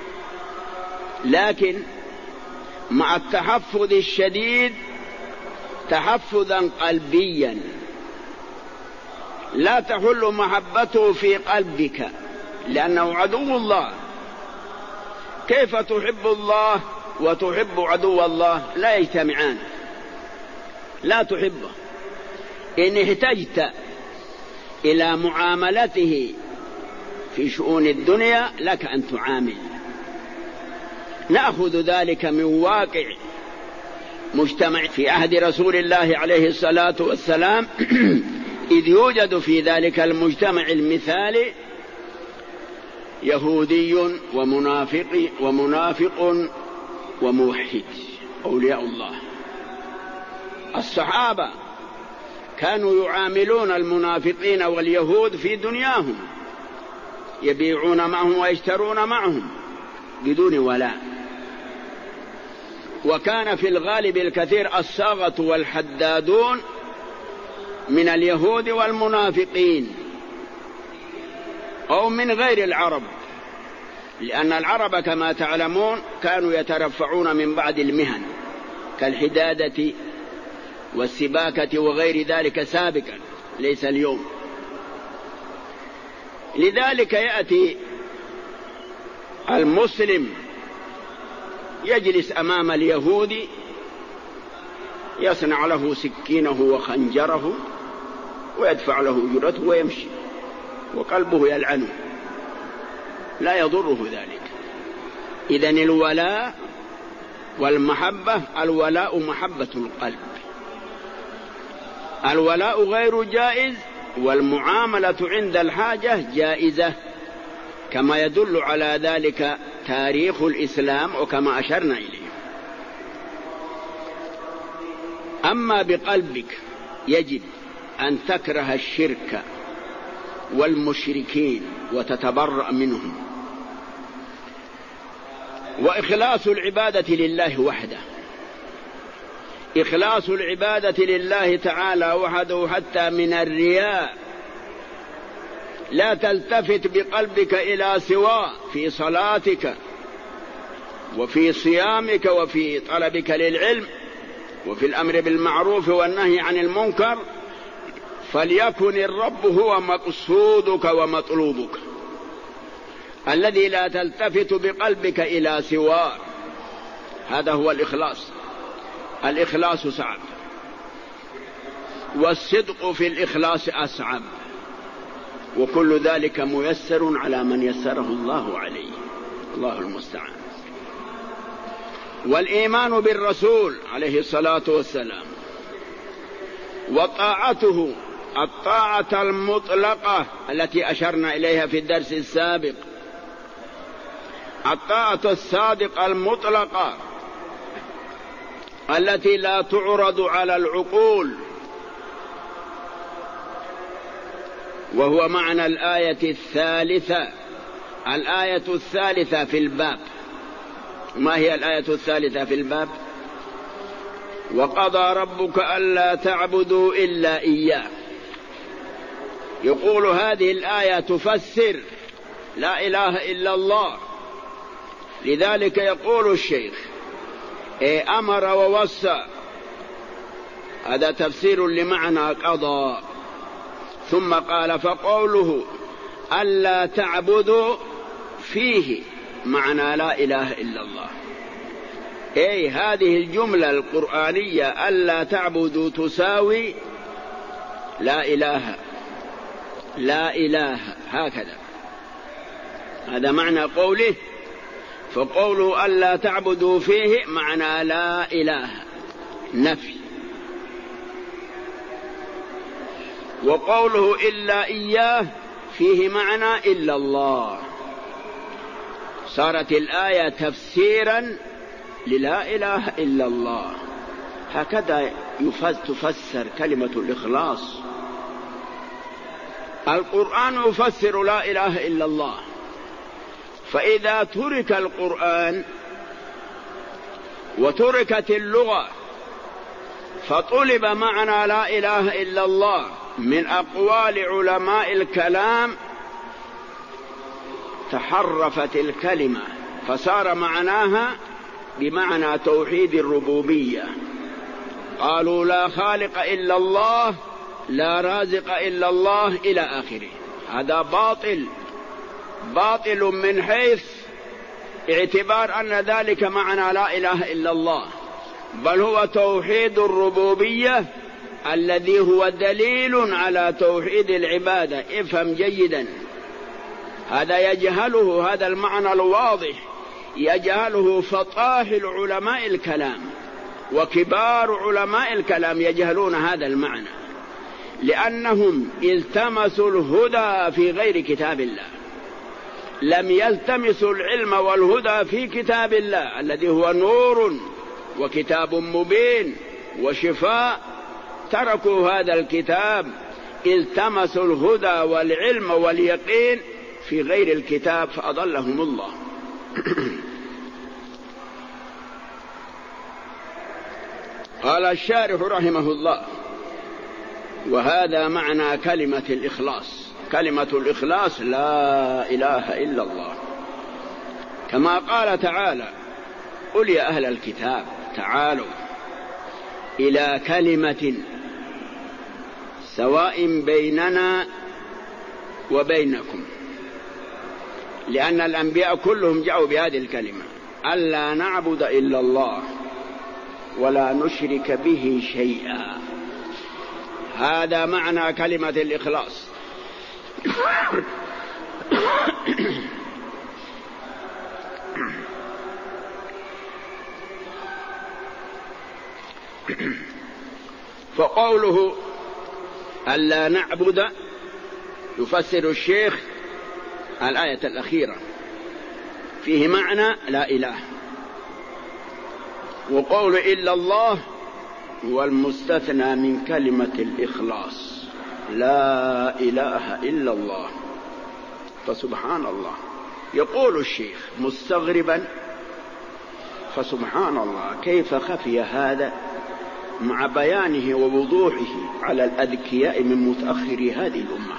لكن مع التحفظ الشديد تحفظا قلبيا، لا تحل محبته في قلبك لأنه عدو الله. كيف تحب الله وتحب عدو الله؟ لا يجتمعان، لا تحبه. إن احتجت إلى معاملته في شؤون الدنيا لك أن تعامل. نأخذ ذلك من واقع مجتمع في عهد رسول الله عليه الصلاة والسلام، إذ يوجد في ذلك المجتمع المثالي يهودي ومنافق ومنافق وموحد أولياء الله. الصحابة كانوا يعاملون المنافقين واليهود في دنياهم، يبيعون معهم ويشترون معهم بدون ولاء. وكان في الغالب الكثير الصاغة والحدادون من اليهود والمنافقين أو من غير العرب، لأن العرب كما تعلمون كانوا يترفعون من بعض المهن كالحدادة والسباكة وغير ذلك سابقا، ليس اليوم. لذلك يأتي المسلم يجلس أمام اليهودي يصنع له سكينه وخنجره ويدفع له أجرته ويمشي وقلبه يلعنه، لا يضره ذلك. إذن الولاء والمحبة، الولاء محبة القلب، الولاء غير جائز، والمعاملة عند الحاجة جائزة، كما يدل على ذلك تاريخ الإسلام وكما أشرنا إليه. أما بقلبك يجب أن تكره الشرك والمشركين وتتبرأ منهم، وإخلاص العبادة لله وحده، إخلاص العبادة لله تعالى وحده حتى من الرياء. لا تلتفت بقلبك إلى سواه في صلاتك وفي صيامك وفي طلبك للعلم وفي الأمر بالمعروف والنهي عن المنكر، فليكن الرب هو مقصودك ومطلوبك، الذي لا تلتفت بقلبك إلى سواه. هذا هو الإخلاص. الإخلاص صعب، والصدق في الإخلاص أصعب، وكل ذلك ميسر على من يسره الله عليه، الله المستعان. والإيمان بالرسول عليه الصلاة والسلام وطاعته الطاعة المطلقة التي أشرنا إليها في الدرس السابق، الطاعة الصادقة المطلقة التي لا تعرض على العقول، وهو معنى الآية الثالثة. الآية الثالثة في الباب، ما هي الآية الثالثة في الباب؟ وقضى ربك ألا تعبدوا إلا إياه. يقول هذه الآية تفسر لا إله إلا الله، لذلك يقول الشيخ إيه أمر ووصى، هذا تفسير لمعنى قضى. ثم قال فقوله ألا تعبدوا فيه معنى لا إله إلا الله. أي هذه الجملة القرآنية ألا تعبدوا تساوي لا إله، لا إله، هكذا هذا معنى قوله. فقوله ألا تعبدوا فيه معنى لا إله، نفي. وقوله إلا إياه فيه معنى إلا الله. صارت الآية تفسيرا للا إله إلا الله. هكذا تفسر كلمة الإخلاص. القرآن يفسر لا إله إلا الله، فإذا ترك القرآن وتركت اللغة فطلب معنى لا إله إلا الله من أقوال علماء الكلام، تحرفت الكلمة فصار معناها بمعنى توحيد الربوبية. قالوا لا خالق إلا الله، لا رازق إلا الله، إلى آخره. هذا باطل، باطل من حيث اعتبار أن ذلك معنى لا إله إلا الله، بل هو توحيد الربوبية الذي هو دليل على توحيد العبادة. افهم جيدا، هذا يجهله، هذا المعنى الواضح يجهله فطاحل علماء الكلام وكبار علماء الكلام يجهلون هذا المعنى، لأنهم التمسوا الهدى في غير كتاب الله، لم يلتمسوا العلم والهدى في كتاب الله الذي هو نور وكتاب مبين وشفاء. تركوا هذا الكتاب، التمسوا الهدى والعلم واليقين في غير الكتاب فأضلهم الله. قال الشارح رحمه الله: وهذا معنى كلمة الإخلاص. كلمة الإخلاص لا إله إلا الله، كما قال تعالى: قل يا أهل الكتاب تعالوا إلى كلمة سواء بيننا وبينكم، لأن الأنبياء كلهم جاءوا بهذه الكلمة: ألا نعبد إلا الله ولا نشرك به شيئا. هذا معنى كلمة الإخلاص. فقوله ألا نعبد يفسر الشيخ الآية الأخيرة، فيه معنى لا إله. وقول إلا الله هو المستثنى من كلمة الإخلاص، لا إله إلا الله. فسبحان الله، يقول الشيخ مستغربا: فسبحان الله كيف خفي هذا مع بيانه ووضوحه على الأذكياء من متأخري هذه الأمة.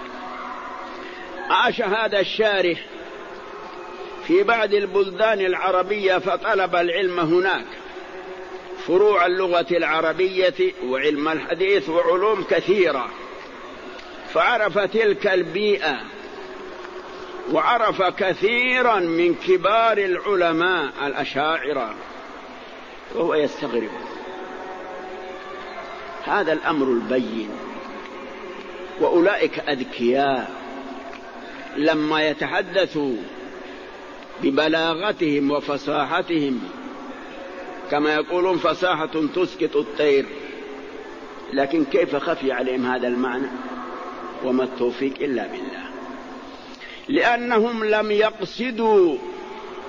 عاش هذا الشارح في بعض البلدان العربية فطلب العلم هناك، فروع اللغة العربية وعلم الحديث وعلوم كثيرة، فعرف تلك البيئة وعرف كثيرا من كبار العلماء الأشاعرة، وهو يستغرب هذا الأمر البين. وأولئك أذكياء لما يتحدثوا ببلاغتهم وفصاحتهم، كما يقولون فصاحة تسقط الطير، لكن كيف خفي عليهم هذا المعنى؟ وما التوفيق إلا بالله، لأنهم لم يقصدوا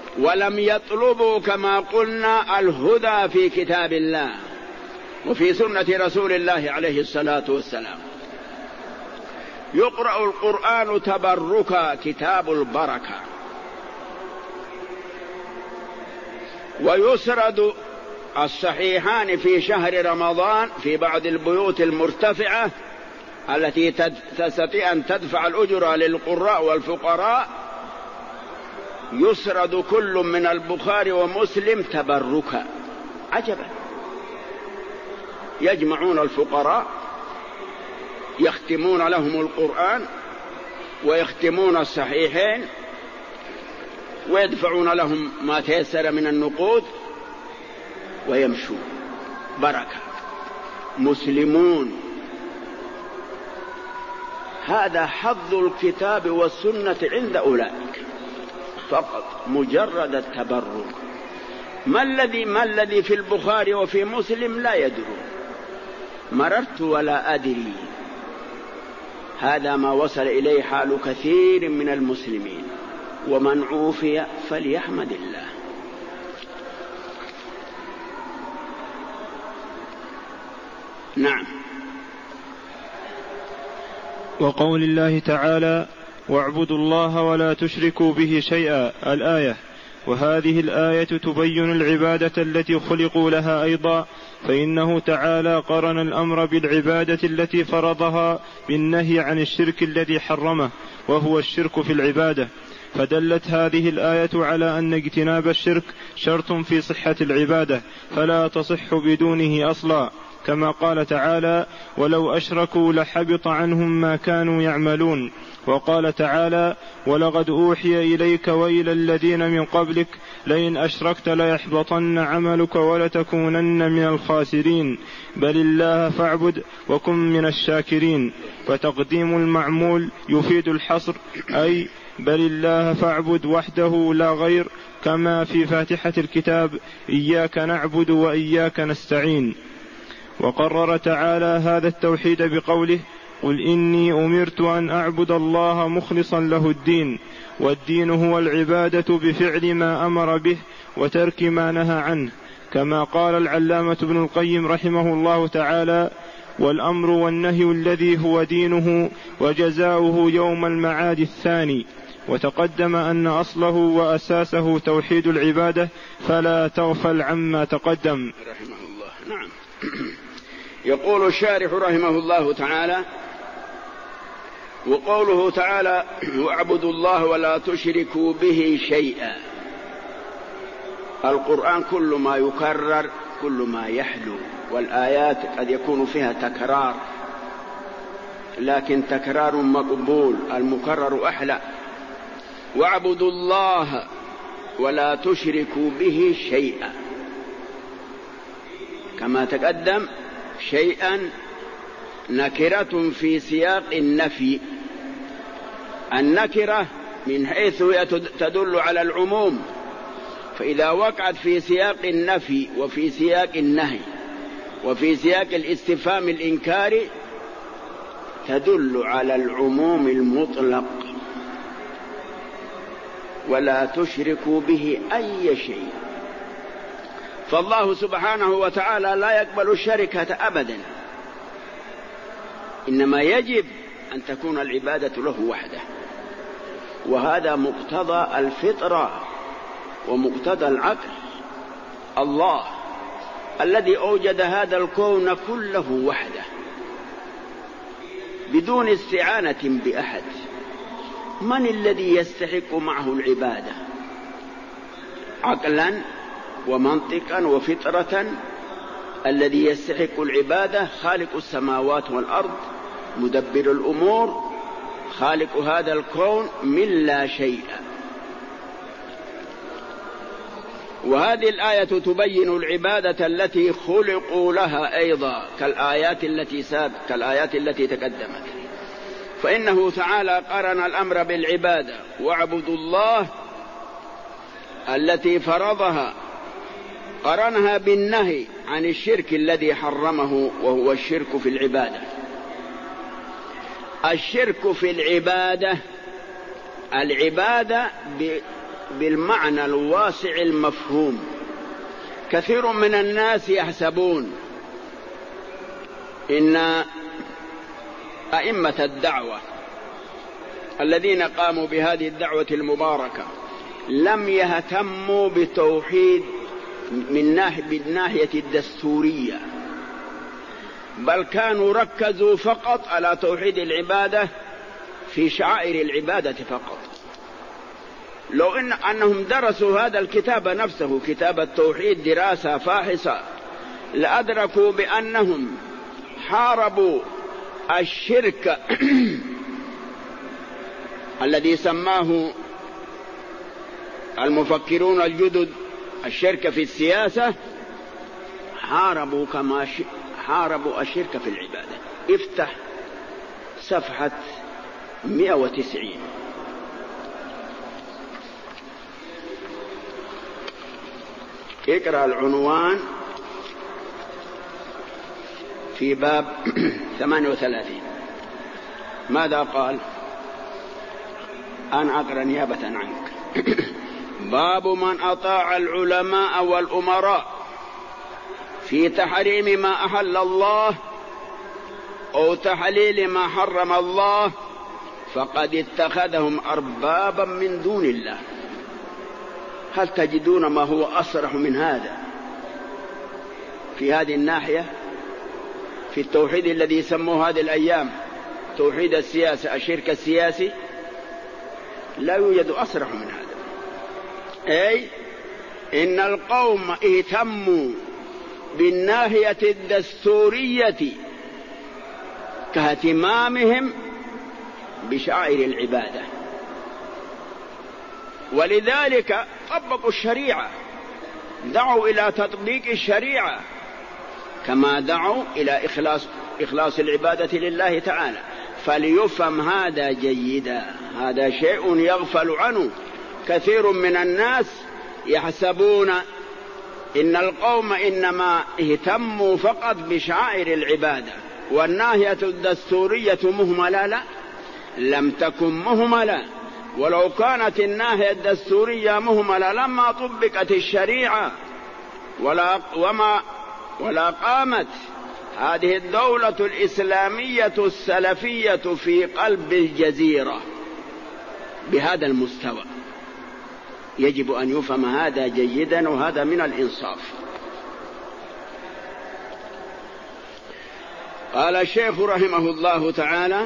ولم يطلبوا كما قلنا الهدى في كتاب الله وفي سنة رسول الله عليه الصلاة والسلام. يقرأ القرآن تبركا، كتاب البركة، ويسرد الصحيحان في شهر رمضان في بعض البيوت المرتفعة التي تستطيع أن تدفع الأجر للقراء والفقراء، يسرد كل من البخاري ومسلم تبركا. عجبا، يجمعون الفقراء يختمون لهم القرآن ويختمون الصحيحين ويدفعون لهم ما تيسر من النقود ويمشون بركة. مسلمون. هذا حظ الكتاب والسنة عند أولئك فقط، مجرد التبرك. ما الذي ما الذي في البخاري وفي مسلم لا يدرون. مررت ولا أدري. هذا ما وصل إليه حال كثير من المسلمين، ومن عوفي فليحمد الله. نعم. وقول الله تعالى: واعبدوا الله ولا تشركوا به شيئا، الآية. وهذه الآية تبين العبادة التي خلقوا لها أيضا، فإنه تعالى قرن الأمر بالعبادة التي فرضها بالنهي عن الشرك الذي حرمه، وهو الشرك في العبادة. فدلت هذه الآية على أن اجتناب الشرك شرط في صحة العبادة، فلا تصح بدونه أصلا، كما قال تعالى: ولو أشركوا لحبط عنهم ما كانوا يعملون. وقال تعالى: ولقد أوحي إليك وإلى الذين من قبلك لئن أشركت ليحبطن عملك ولتكونن من الخاسرين، بل الله فاعبد وكن من الشاكرين. فتقديم المعمول يفيد الحصر، أي بل الله فاعبد وحده لا غير، كما في فاتحة الكتاب: إياك نعبد وإياك نستعين. وقرر تعالى هذا التوحيد بقوله: قل إني أمرت أن أعبد الله مخلصا له الدين. والدين هو العبادة بفعل ما أمر به وترك ما نهى عنه، كما قال العلامة ابن القيم رحمه الله تعالى: والأمر والنهي الذي هو دينه وجزاؤه يوم المعاد الثاني. وتقدم أن أصله وأساسه توحيد العبادة، فلا تغفل عما تقدم رحمه الله. نعم. يقول الشارح رحمه الله تعالى: وقوله تعالى: واعبدوا الله ولا تشركوا به شيئا. القرآن كل ما يكرر، كل ما يحلو، والآيات قد يكون فيها تكرار، لكن تكرار مقبول، المكرر أحلى. واعبدوا الله ولا تشركوا به شيئا، كما تقدم. شيئا نكرة في سياق النفي. النكرة من حيث هي تدل على العموم، فإذا وقعت في سياق النفي وفي سياق النهي وفي سياق الاستفهام الإنكاري تدل على العموم المطلق. ولا تشركوا به أي شيء. فالله سبحانه وتعالى لا يقبل الشركة أبدا، إنما يجب أن تكون العبادة له وحده، وهذا مقتضى الفطرة ومقتضى العقل. الله الذي أوجد هذا الكون كله وحده بدون استعانة بأحد، من الذي يستحق معه العبادة عقلا ومنطقا وفطرة؟ الذي يستحق العبادة خالق السماوات والأرض، مدبر الأمور، خالق هذا الكون من لا شيء. وهذه الآية تبين العبادة التي خلقوا لها أيضا، كالآيات التي سابت كالآيات التي تقدمت. فإنه تعالى قرن الأمر بالعبادة: واعبدوا الله التي فرضها، قرنها بالنهي عن الشرك الذي حرمه، وهو الشرك في العبادة. الشرك في العبادة، العبادة بالمعنى الواسع المفهوم. كثير من الناس يحسبون إن أئمة الدعوة الذين قاموا بهذه الدعوة المباركة لم يهتموا بتوحيد من ناحية بالناحية الدستورية، بل كانوا ركزوا فقط على توحيد العبادة في شعائر العبادة فقط. لو إن أنهم درسوا هذا الكتاب نفسه، كتاب التوحيد، دراسة فاحصة، لأدركوا بأنهم حاربوا الشرك الذي سماه المفكرون الجدد الشرك في السياسة، حاربوا كما حاربوا الشرك في العبادة. افتح صفحة مئة وتسعين. اقرأ العنوان في باب ثمانية وثلاثين. ماذا قال؟ أنا أقرأ نيابة عنك. باب من أطاع العلماء والأمراء في تحريم ما أحل الله أو تحليل ما حرم الله فقد اتخذهم أربابا من دون الله. هل تجدون ما هو أصرح من هذا في هذه الناحية، في التوحيد الذي يسموه هذه الأيام توحيد السياسة، الشرك السياسي؟ لا يوجد أصرح من هذا. أي إن القوم اهتموا بالناحية الدستورية كاهتمامهم بشعائر العبادة، ولذلك طبقوا الشريعة، دعوا إلى تطبيق الشريعة كما دعوا إلى إخلاص إخلاص العبادة لله تعالى. فليفهم هذا جيدا، هذا شيء يغفل عنه كثير من الناس. يحسبون إن القوم إنما اهتموا فقط بشعائر العبادة والناحية الدستورية مهملة. لا، لم تكن مهملة، ولو كانت الناحية الدستورية مهملة لما طبقت الشريعة ولا وما ولا قامت هذه الدولة الإسلامية السلفية في قلب الجزيرة بهذا المستوى. يجب أن يفهم هذا جيدا، وهذا من الإنصاف. قال الشيخ رحمه الله تعالى: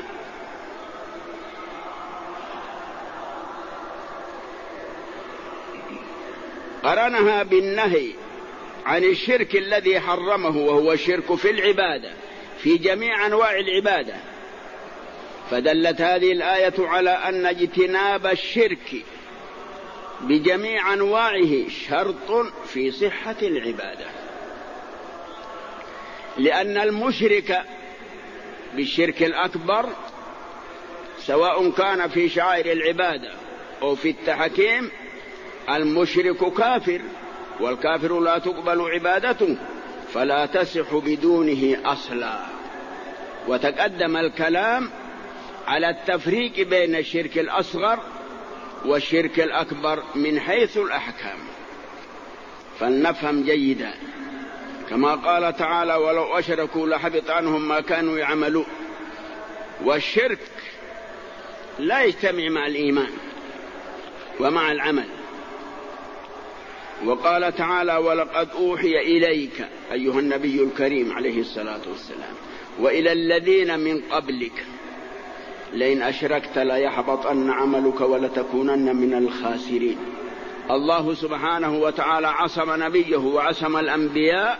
قرنها بالنهي عن الشرك الذي حرمه، وهو الشرك في العبادة في جميع أنواع العبادة. فدلت هذه الآية على أن اجتناب الشرك بجميع أنواعه شرط في صحة العبادة، لأن المشرك بالشرك الأكبر سواء كان في شعائر العبادة أو في التحكيم، المشرك كافر، والكافر لا تقبل عبادته فلا تصح بدونه أصلا. وتقدم الكلام على التفريق بين الشرك الأصغر والشرك الأكبر من حيث الأحكام. فلنفهم جيدا، كما قال تعالى: ولو أشركوا لحبط عنهم ما كانوا يعملون. والشرك لا يجتمع مع الإيمان ومع العمل. وقال تعالى: ولقد أوحي إليك أيها النبي الكريم عليه الصلاة والسلام وإلى الذين من قبلك لئن أشركت ليحبطن عملك ولتكونن من الخاسرين. الله سبحانه وتعالى عصم نبيه وعصم الأنبياء،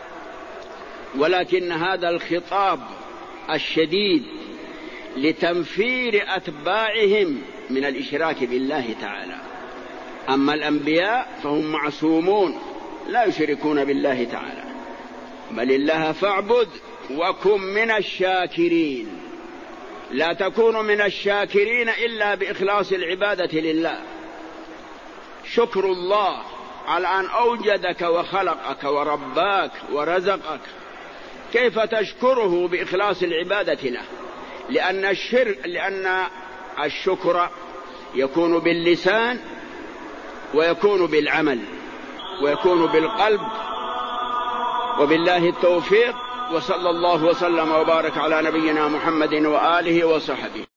ولكن هذا الخطاب الشديد لتنفير أتباعهم من الإشراك بالله تعالى. أما الأنبياء فهم معصومون لا يشركون بالله تعالى. بل الله فاعبد وكن من الشاكرين. لا تكون من الشاكرين إلا بإخلاص العبادة لله. شكر الله على أن أوجدك وخلقك ورباك ورزقك، كيف تشكره بإخلاص العبادة له؟ لأن الشرك لأن الشكر يكون باللسان ويكون بالعمل ويكون بالقلب. وبالله التوفيق، وصلى الله وسلم وبارك على نبينا محمد وآله وصحبه.